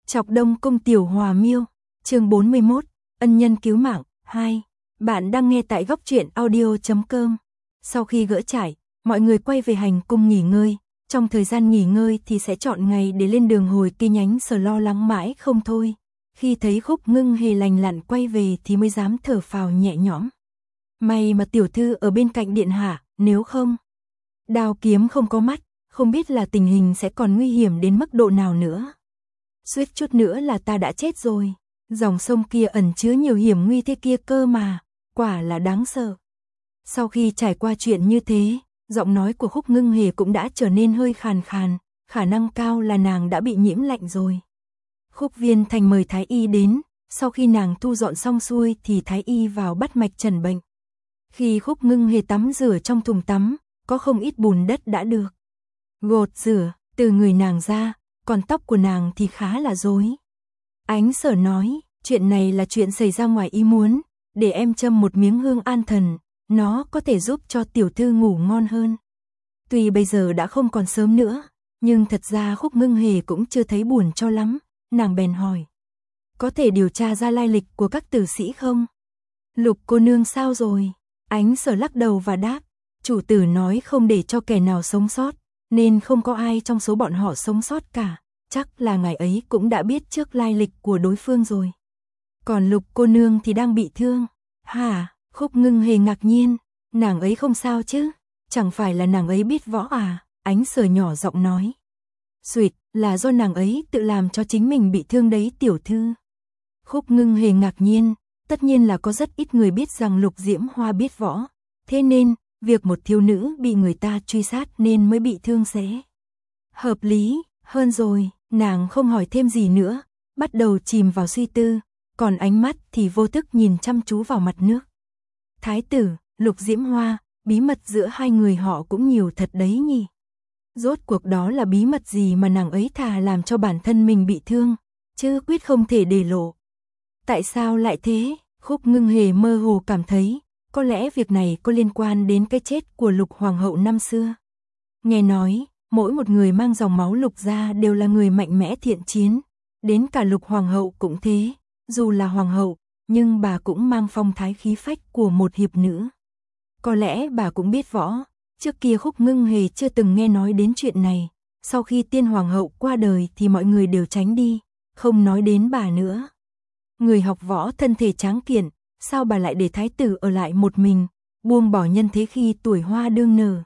Chọc Đông Cung Tiểu Hòa Miêu, chương 41, ân nhân cứu mạng, 2. Bạn đang nghe tại góc truyện audio.com. Sau khi gỡ trải, mọi người quay về hành cung nghỉ ngơi. Trong thời gian nghỉ ngơi thì sẽ chọn ngày để lên đường hồi Kỳ Nhánh Sở lo lắng mãi không thôi. Khi thấy Khúc Ngưng Hề lành lặn quay về thì mới dám thở phào nhẹ nhõm. May mà tiểu thư ở bên cạnh điện hạ, nếu không, đao kiếm không có mắt, không biết là tình hình sẽ còn nguy hiểm đến mức độ nào nữa. Suýt chút nữa là ta đã chết rồi. Dòng sông kia ẩn chứa nhiều hiểm nguy thế kia cơ mà, quả là đáng sợ. Sau khi trải qua chuyện như thế, giọng nói của Khúc Ngưng Hề cũng đã trở nên hơi khàn khàn, khả năng cao là nàng đã bị nhiễm lạnh rồi. Khúc Viên Thành mời Thái Y đến, sau khi nàng thu dọn xong xuôi thì Thái Y vào bắt mạch trần bệnh. Khi Khúc Ngưng Hề tắm rửa trong thùng tắm, có không ít bùn đất đã được gột rửa từ người nàng ra, còn tóc của nàng thì khá là rối. Ánh Sở nói, chuyện này là chuyện xảy ra ngoài ý muốn, để em châm một miếng hương an thần, nó có thể giúp cho tiểu thư ngủ ngon hơn. Tuy bây giờ đã không còn sớm nữa, nhưng thật ra Khúc Ngưng Hề cũng chưa thấy buồn cho lắm, nàng bèn hỏi. Có thể điều tra ra lai lịch của các tử sĩ không? Lục cô nương sao rồi? Ánh Sở lắc đầu và đáp, chủ tử nói không để cho kẻ nào sống sót, nên không có ai trong số bọn họ sống sót cả. Chắc là ngài ấy cũng đã biết trước lai lịch của đối phương rồi. Còn Lục cô nương thì đang bị thương. Hả? Khúc Ngưng Hề ngạc nhiên, nàng ấy không sao chứ? Chẳng phải là nàng ấy biết võ à? Ánh Sở nhỏ giọng nói. Xuỵt, là do nàng ấy tự làm cho chính mình bị thương đấy tiểu thư. Khúc Ngưng Hề ngạc nhiên, tất nhiên là có rất ít người biết rằng Lục Diễm Hoa biết võ. Thế nên, việc một thiếu nữ bị người ta truy sát nên mới bị thương sẽ hợp lý hơn rồi. Nàng không hỏi thêm gì nữa, bắt đầu chìm vào suy tư, còn ánh mắt thì vô thức nhìn chăm chú vào mặt nước. Thái tử, Lục Diễm Hoa, bí mật giữa hai người họ cũng nhiều thật đấy nhỉ. Rốt cuộc đó là bí mật gì mà nàng ấy thà làm cho bản thân mình bị thương, chứ quyết không thể để lộ. Tại sao lại thế? Khúc Ngưng Hề mơ hồ cảm thấy, có lẽ việc này có liên quan đến cái chết của Lục Hoàng hậu năm xưa. Nghe nói, mỗi một người mang dòng máu Lục gia đều là người mạnh mẽ thiện chiến, đến cả Lục Hoàng hậu cũng thế, dù là Hoàng hậu, nhưng bà cũng mang phong thái khí phách của một hiệp nữ. Có lẽ bà cũng biết võ, trước kia Khúc Ngưng Hề chưa từng nghe nói đến chuyện này, sau khi Tiên Hoàng hậu qua đời thì mọi người đều tránh đi, không nói đến bà nữa. Người học võ thân thể tráng kiện, sao bà lại để thái tử ở lại một mình, buông bỏ nhân thế khi tuổi hoa đương nở?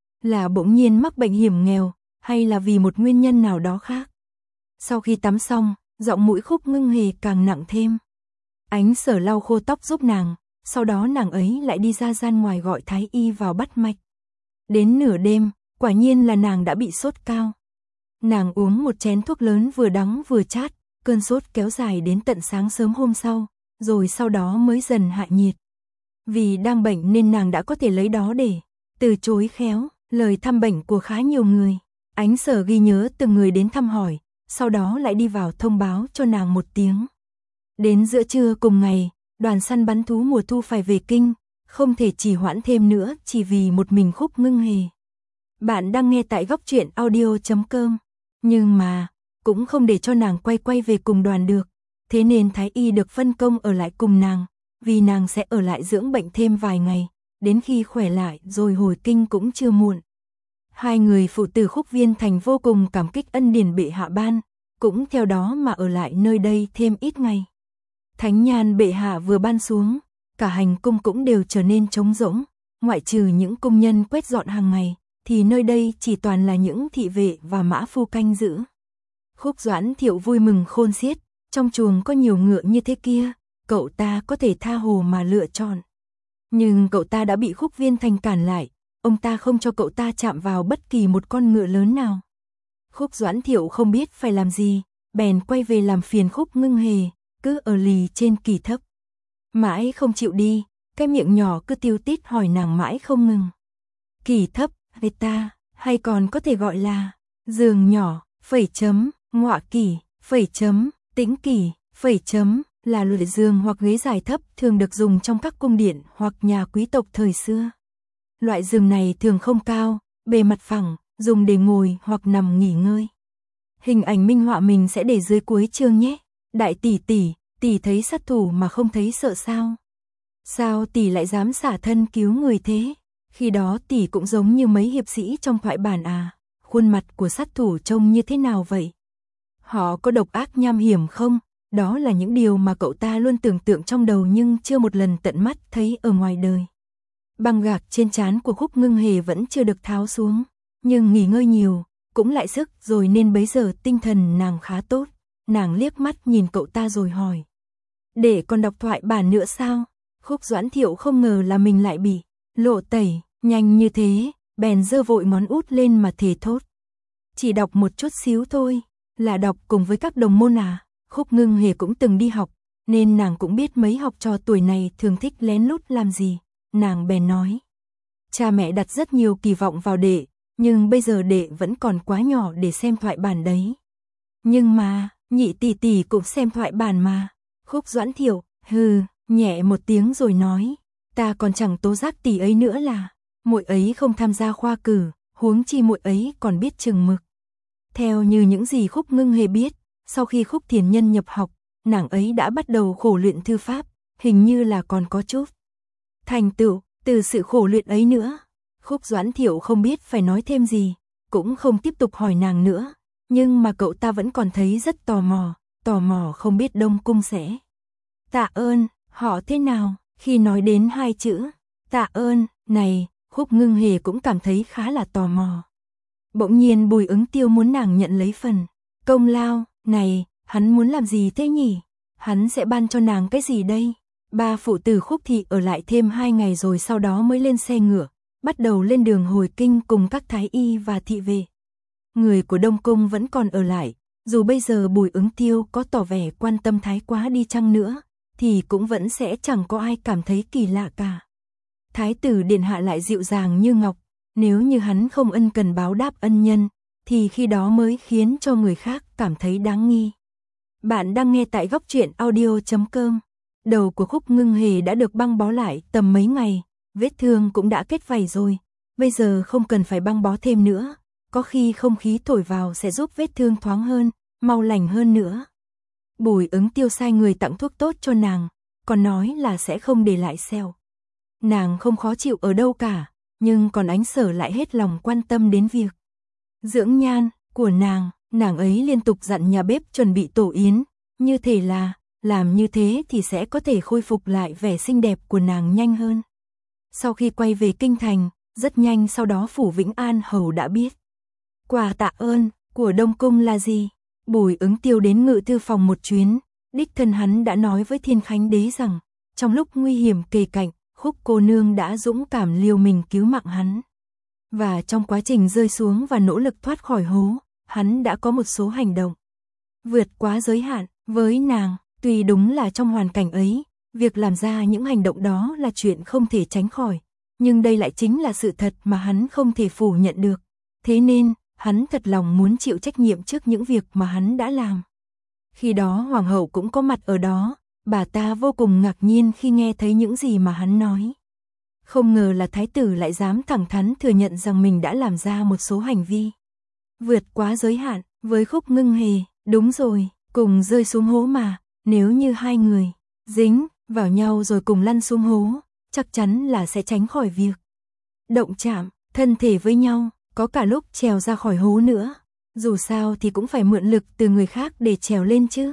Là bỗng nhiên mắc bệnh hiểm nghèo, hay là vì một nguyên nhân nào đó khác? Sau khi tắm xong, giọng mũi Khúc Ngưng Hề càng nặng thêm. Ánh Sở lau khô tóc giúp nàng, sau đó nàng ấy lại đi ra gian ngoài gọi Thái Y vào bắt mạch. Đến nửa đêm, quả nhiên là nàng đã bị sốt cao. Nàng uống một chén thuốc lớn vừa đắng vừa chát, cơn sốt kéo dài đến tận sáng sớm hôm sau, rồi sau đó mới dần hạ nhiệt. Vì đang bệnh nên nàng đã có thể lấy đó để từ chối khéo lời thăm bệnh của khá nhiều người. Ánh Sở ghi nhớ từng người đến thăm hỏi, sau đó lại đi vào thông báo cho nàng một tiếng. Đến giữa trưa cùng ngày, đoàn săn bắn thú mùa thu phải về kinh, không thể trì hoãn thêm nữa chỉ vì một mình Khúc Ngưng Hề. Bạn đang nghe tại góc truyện audio.com, nhưng mà cũng không để cho nàng quay về cùng đoàn được, thế nên Thái Y được phân công ở lại cùng nàng, vì nàng sẽ ở lại dưỡng bệnh thêm vài ngày, đến khi khỏe lại rồi hồi kinh cũng chưa muộn. Hai người phụ tử Khúc Viên Thành vô cùng cảm kích ân điển bệ hạ ban, cũng theo đó mà ở lại nơi đây thêm ít ngày. Thánh nhàn bệ hạ vừa ban xuống, cả hành cung cũng đều trở nên trống rỗng, ngoại trừ những công nhân quét dọn hàng ngày, thì nơi đây chỉ toàn là những thị vệ và mã phu canh giữ. Khúc Doãn Thiệu vui mừng khôn xiết, trong chuồng có nhiều ngựa như thế kia, cậu ta có thể tha hồ mà lựa chọn. Nhưng cậu ta đã bị Khúc Viên Thành cản lại, ông ta không cho cậu ta chạm vào bất kỳ một con ngựa lớn nào. Khúc Doãn Thiệu không biết phải làm gì, bèn quay về làm phiền Khúc Ngưng Hề, cứ ở lì trên kỳ thấp. Mãi không chịu đi, cái miệng nhỏ cứ tiêu tít hỏi nàng mãi không ngừng. Kỳ thấp, ta, hay còn có thể gọi là giường nhỏ, phẩy chấm, ngọa kỳ, phẩy chấm, tĩnh kỳ, phẩy chấm, là loại giường hoặc ghế dài thấp thường được dùng trong các cung điện hoặc nhà quý tộc thời xưa. Loại giường này thường không cao, bề mặt phẳng, dùng để ngồi hoặc nằm nghỉ ngơi. Hình ảnh minh họa mình sẽ để dưới cuối chương nhé. Đại tỷ tỷ, tỷ thấy sát thủ mà không thấy sợ sao? Sao tỷ lại dám xả thân cứu người thế? Khi đó tỷ cũng giống như mấy hiệp sĩ trong thoại bản à? Khuôn mặt của sát thủ trông như thế nào vậy? Họ có độc ác nham hiểm không? Đó là những điều mà cậu ta luôn tưởng tượng trong đầu nhưng chưa một lần tận mắt thấy ở ngoài đời. Băng gạc trên trán của Khúc Ngưng Hề vẫn chưa được tháo xuống, nhưng nghỉ ngơi nhiều, cũng lại sức rồi nên bấy giờ tinh thần nàng khá tốt. Nàng liếc mắt nhìn cậu ta rồi hỏi. Để còn đọc thoại bản nữa sao? Khúc Doãn Thiệu không ngờ là mình lại bị lộ tẩy, nhanh như thế, bèn giơ vội ngón út lên mà thề thốt. Chỉ đọc một chút xíu thôi, là đọc cùng với các đồng môn à? Khúc Ngưng Hề cũng từng đi học, nên nàng cũng biết mấy học trò tuổi này thường thích lén lút làm gì. Nàng bèn nói. Cha mẹ đặt rất nhiều kỳ vọng vào đệ, nhưng bây giờ đệ vẫn còn quá nhỏ để xem thoại bản đấy. Nhưng mà, nhị tỷ tỷ cũng xem thoại bản mà. Khúc Doãn Thiệu, nhẹ một tiếng rồi nói. Ta còn chẳng tố giác tỷ ấy nữa là, muội ấy không tham gia khoa cử, huống chi muội ấy còn biết chừng mực. Theo như những gì Khúc Ngưng Hề biết, sau khi Khúc Thiền Nhân nhập học, nàng ấy đã bắt đầu khổ luyện thư pháp, hình như là còn có chút thành tựu từ sự khổ luyện ấy nữa. Khúc Doãn Thiệu không biết phải nói thêm gì, cũng không tiếp tục hỏi nàng nữa, nhưng mà cậu ta vẫn còn thấy rất tò mò không biết Đông Cung sẽ tạ ơn họ thế nào. Khi nói đến hai chữ tạ ơn này, Khúc Ngưng Hề cũng cảm thấy khá là tò mò. Bỗng nhiên Bùi Ứng Tiêu muốn nàng nhận lấy phần công lao này, hắn muốn làm gì thế nhỉ? Hắn sẽ ban cho nàng cái gì đây? Ba phụ tử Khúc thị ở lại thêm 2 ngày rồi sau đó mới lên xe ngựa, bắt đầu lên đường hồi kinh cùng các thái y và thị vệ. Người của Đông Cung vẫn còn ở lại, dù bây giờ Bùi Ứng Tiêu có tỏ vẻ quan tâm thái quá đi chăng nữa, thì cũng vẫn sẽ chẳng có ai cảm thấy kỳ lạ cả. Thái tử điện hạ lại dịu dàng như ngọc, nếu như hắn không ân cần báo đáp ân nhân, thì khi đó mới khiến cho người khác cảm thấy đáng nghi. Bạn đang nghe tại góc truyện audio.com. Đầu của Khúc Ngưng Hề đã được băng bó lại tầm mấy ngày, vết thương cũng đã kết vảy rồi, bây giờ không cần phải băng bó thêm nữa, có khi không khí thổi vào sẽ giúp vết thương thoáng hơn, mau lành hơn nữa. Bùi Ứng Tiêu sai người tặng thuốc tốt cho nàng, còn nói là sẽ không để lại sẹo. Nàng không khó chịu ở đâu cả, nhưng còn Ánh Sở lại hết lòng quan tâm đến việc dưỡng nhan của nàng ấy liên tục dặn nhà bếp chuẩn bị tổ yến, như thể là làm như thế thì sẽ có thể khôi phục lại vẻ xinh đẹp của nàng nhanh hơn. Sau khi quay về kinh thành, rất nhanh sau đó Phủ Vĩnh An hầu đã biết. Quà tạ ơn của Đông Cung là gì? Bùi Ứng Tiêu đến ngự thư phòng một chuyến, đích thân hắn đã nói với Thiên Khánh Đế rằng, trong lúc nguy hiểm kề cạnh, Khúc cô nương đã dũng cảm liều mình cứu mạng hắn. Và trong quá trình rơi xuống và nỗ lực thoát khỏi hố, hắn đã có một số hành động vượt quá giới hạn với nàng. Tuy đúng là trong hoàn cảnh ấy, việc làm ra những hành động đó là chuyện không thể tránh khỏi, nhưng đây lại chính là sự thật mà hắn không thể phủ nhận được. Thế nên, hắn thật lòng muốn chịu trách nhiệm trước những việc mà hắn đã làm. Khi đó Hoàng hậu cũng có mặt ở đó, bà ta vô cùng ngạc nhiên khi nghe thấy những gì mà hắn nói. Không ngờ là thái tử lại dám thẳng thắn thừa nhận rằng mình đã làm ra một số hành vi vượt quá giới hạn với Khúc Ngưng Hề. Đúng rồi, cùng rơi xuống hố mà. Nếu như hai người dính vào nhau rồi cùng lăn xuống hố, chắc chắn là sẽ tránh khỏi việc động chạm thân thể với nhau, có cả lúc trèo ra khỏi hố nữa. Dù sao thì cũng phải mượn lực từ người khác để trèo lên chứ.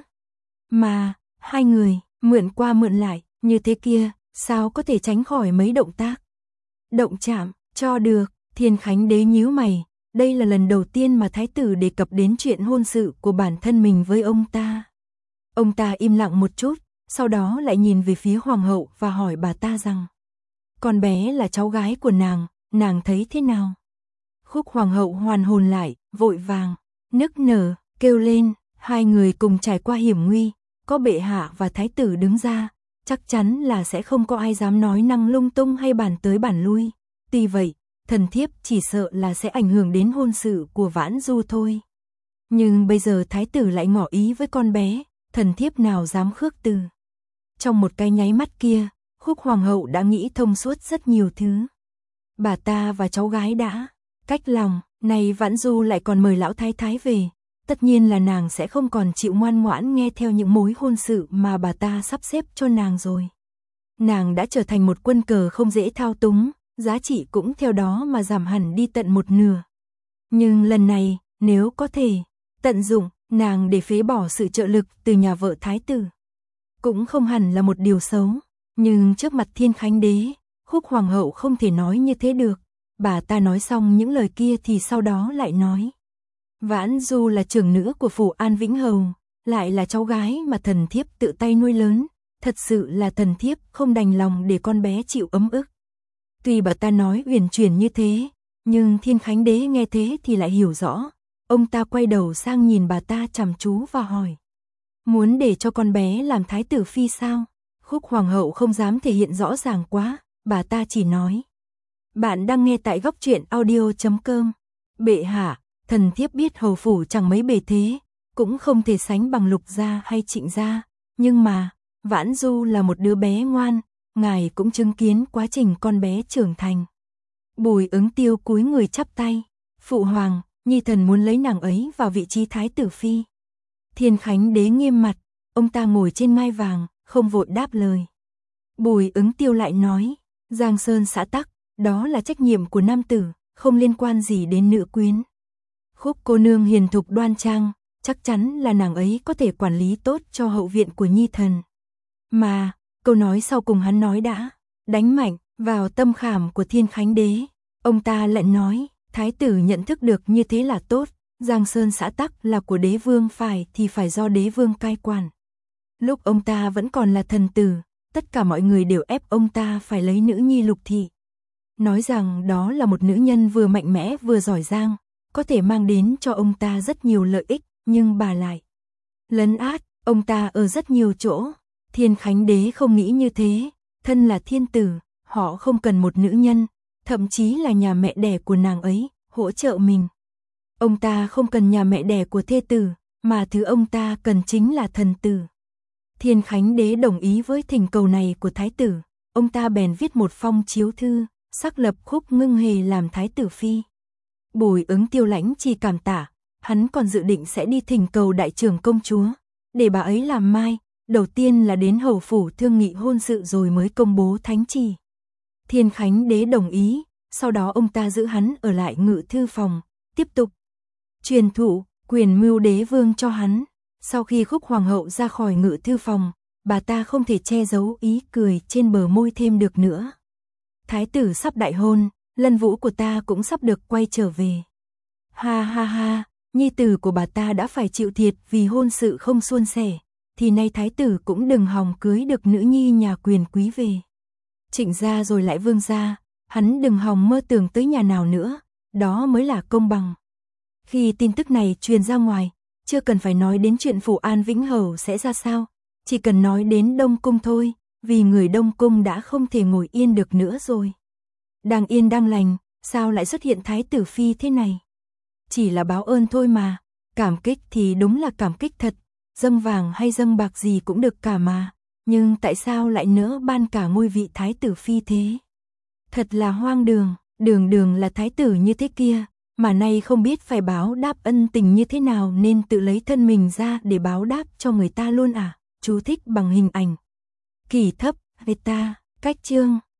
Mà, hai người mượn qua mượn lại, như thế kia, sao có thể tránh khỏi mấy động tác động chạm cho được? Thiên Khánh Đế nhíu mày, đây là lần đầu tiên mà thái tử đề cập đến chuyện hôn sự của bản thân mình với ông ta. Ông ta im lặng một chút, sau đó lại nhìn về phía hoàng hậu và hỏi bà ta rằng, con bé là cháu gái của nàng thấy thế nào? Khúc hoàng hậu hoàn hồn lại, vội vàng nức nở, kêu lên, hai người cùng trải qua hiểm nguy, có bệ hạ và thái tử đứng ra, chắc chắn là sẽ không có ai dám nói năng lung tung hay bàn tới bàn lui. Tuy vậy, thần thiếp chỉ sợ là sẽ ảnh hưởng đến hôn sự của Vãn Du thôi. Nhưng bây giờ thái tử lại ngỏ ý với con bé, thần thiếp nào dám khước từ. Trong một cái nháy mắt kia, Khúc hoàng hậu đã nghĩ thông suốt rất nhiều thứ. Bà ta và cháu gái đã cách lòng, này Vãn Du lại còn mời lão thái thái về, tất nhiên là nàng sẽ không còn chịu ngoan ngoãn nghe theo những mối hôn sự mà bà ta sắp xếp cho nàng rồi. Nàng đã trở thành một quân cờ không dễ thao túng, giá trị cũng theo đó mà giảm hẳn đi tận một nửa. Nhưng lần này, nếu có thể, tận dụng, nàng để phế bỏ sự trợ lực từ nhà vợ thái tử. Cũng không hẳn là một điều xấu, nhưng trước mặt Thiên Khánh Đế, Khúc Hoàng hậu không thể nói như thế được. Bà ta nói xong những lời kia thì sau đó lại nói. Vãn Du là trưởng nữ của phủ An Vĩnh Hầu, lại là cháu gái mà thần thiếp tự tay nuôi lớn, thật sự là thần thiếp không đành lòng để con bé chịu ấm ức. Tuy bà ta nói uyển chuyển như thế, nhưng Thiên Khánh Đế nghe thế thì lại hiểu rõ. Ông ta quay đầu sang nhìn bà ta chăm chú và hỏi. Muốn để cho con bé làm thái tử phi sao? Khúc Hoàng hậu không dám thể hiện rõ ràng quá, bà ta chỉ nói. Bạn đang nghe tại Góc Truyện Audio.com. Bệ hạ, thần thiếp biết hầu phủ chẳng mấy bề thế, cũng không thể sánh bằng Lục gia hay Trịnh gia, nhưng mà, Vãn Du là một đứa bé ngoan, ngài cũng chứng kiến quá trình con bé trưởng thành. Bùi Ứng Tiêu cúi người chắp tay, phụ hoàng, nhi thần muốn lấy nàng ấy vào vị trí thái tử phi. Thiên Khánh Đế nghiêm mặt, ông ta ngồi trên ngai vàng, không vội đáp lời. Bùi Ứng Tiêu lại nói, Giang Sơn xã tắc, đó là trách nhiệm của nam tử, không liên quan gì đến nữ quyến. Khúc cô nương hiền thục đoan trang, chắc chắn là nàng ấy có thể quản lý tốt cho hậu viện của nhi thần. Mà, câu nói sau cùng hắn nói đã đánh mạnh vào tâm khảm của Thiên Khánh Đế. Ông ta lại nói, thái tử nhận thức được như thế là tốt, Giang Sơn xã tắc là của đế vương thì phải do đế vương cai quản. Lúc ông ta vẫn còn là thần tử, tất cả mọi người đều ép ông ta phải lấy nữ nhi Lục thị. Nói rằng đó là một nữ nhân vừa mạnh mẽ vừa giỏi giang, có thể mang đến cho ông ta rất nhiều lợi ích, nhưng bà lại lấn át ông ta ở rất nhiều chỗ. Thiên Khánh Đế không nghĩ như thế, thân là thiên tử, họ không cần một nữ nhân, thậm chí là nhà mẹ đẻ của nàng ấy, hỗ trợ mình. Ông ta không cần nhà mẹ đẻ của thê tử, mà thứ ông ta cần chính là thần tử. Thiên Khánh Đế đồng ý với thỉnh cầu này của thái tử, ông ta bèn viết một phong chiếu thư, xác lập Khúc Ngưng Hề làm thái tử phi. Bùi Ứng Tiêu lãnh chỉ cảm tạ, hắn còn dự định sẽ đi thỉnh cầu đại trưởng công chúa, để bà ấy làm mai, đầu tiên là đến hầu phủ thương nghị hôn sự rồi mới công bố thánh chỉ. Thiên Khánh Đế đồng ý, sau đó ông ta giữ hắn ở lại ngự thư phòng, tiếp tục truyền thụ quyền mưu đế vương cho hắn. Sau khi Khúc Hoàng hậu ra khỏi ngự thư phòng, bà ta không thể che giấu ý cười trên bờ môi thêm được nữa. Thái tử sắp đại hôn, Lân Vũ của ta cũng sắp được quay trở về. Ha ha ha, nhi tử của bà ta đã phải chịu thiệt vì hôn sự không suôn sẻ, thì nay thái tử cũng đừng hòng cưới được nữ nhi nhà quyền quý về. Trịnh gia rồi lại Vương gia, hắn đừng hòng mơ tưởng tới nhà nào nữa, đó mới là công bằng. Khi tin tức này truyền ra ngoài, chưa cần phải nói đến chuyện phủ An Vĩnh Hầu sẽ ra sao, chỉ cần nói đến Đông Cung thôi, vì người Đông Cung đã không thể ngồi yên được nữa rồi. Đang yên đang lành, sao lại xuất hiện thái tử phi thế này? Chỉ là báo ơn thôi mà, cảm kích thì đúng là cảm kích thật, dâng vàng hay dâng bạc gì cũng được cả mà, nhưng tại sao lại nỡ ban cả ngôi vị thái tử phi thế? Thật là hoang đường, đường đường là thái tử như thế kia, mà nay không biết phải báo đáp ân tình như thế nào nên tự lấy thân mình ra để báo đáp cho người ta luôn à? Chú thích bằng hình ảnh. Kỳ thấp, Veta, cách chương.